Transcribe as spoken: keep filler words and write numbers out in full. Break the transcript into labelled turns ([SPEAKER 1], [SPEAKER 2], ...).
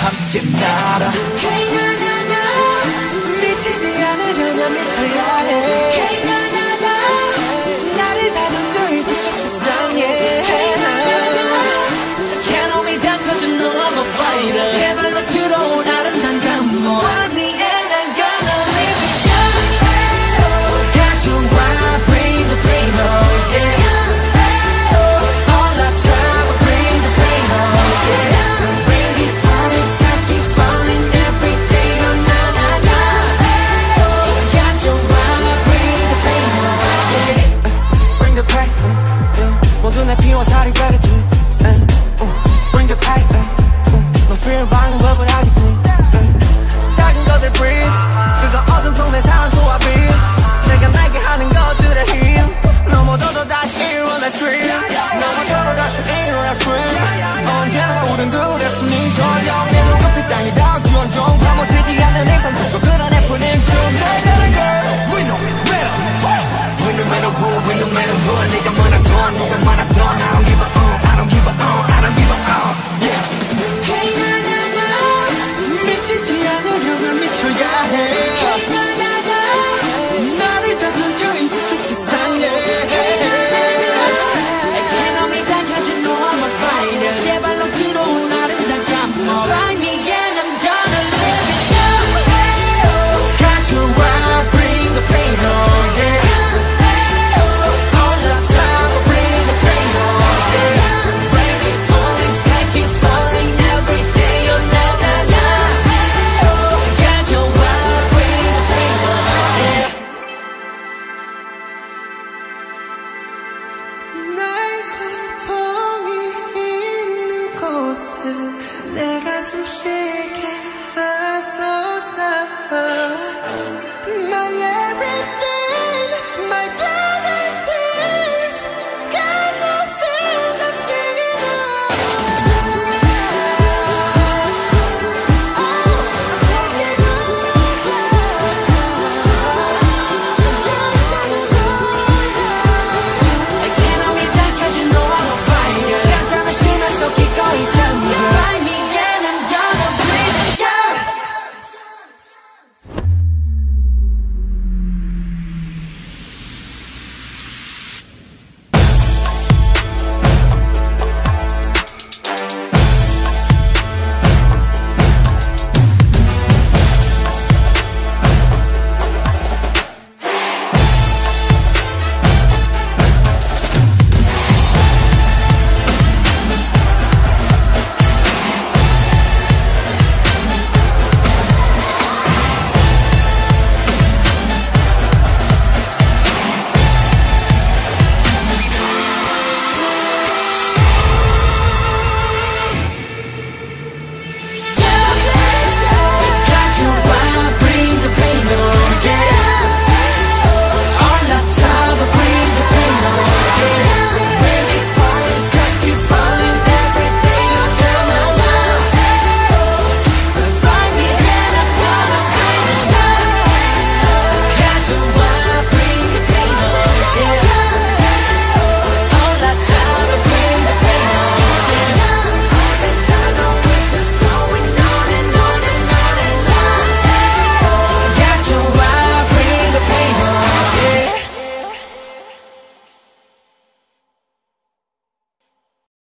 [SPEAKER 1] 함께 날아.
[SPEAKER 2] Hey na na na
[SPEAKER 1] 미치지 않으려면 미쳐야 해.
[SPEAKER 2] Hey na na na
[SPEAKER 1] 나를 다듬고 이 뒤쪽 세상에.
[SPEAKER 2] Hey na na na
[SPEAKER 1] Can't hold me down cause you know I'm a fighter. 제발로 들어온 아름다운 감동. One the end I'm gonna leave it down. 가져와 bring the pain on, yeah. All the time bring the pain on, yeah. Bring it on, it's got keep falling every day. Oh na na na. 가져와 bring the pain on, yeah.
[SPEAKER 3] Bring the pain, yeah. 모두 내 피와 살이 되겠지. Bring the pain, 너 fear 방법을 하겠지. 작은 것들 breathe, 그거 어둠 속 내 삶 소화 breathe. 내가 날게 하는 것들의 힘, 넘어져도 다시 일어나 scream. 넘어져도 다시 일어나 scream. 언제나 우린 둘의 숨이 설령 내 눈앞이 땅이 닿지 온종 파묻히지 않는 이상 부족 그런 애프닝 중 날 가는 girl. We no matter, we no matter who, we no matter what. 네가 많았던 누가 많았던 I don't give a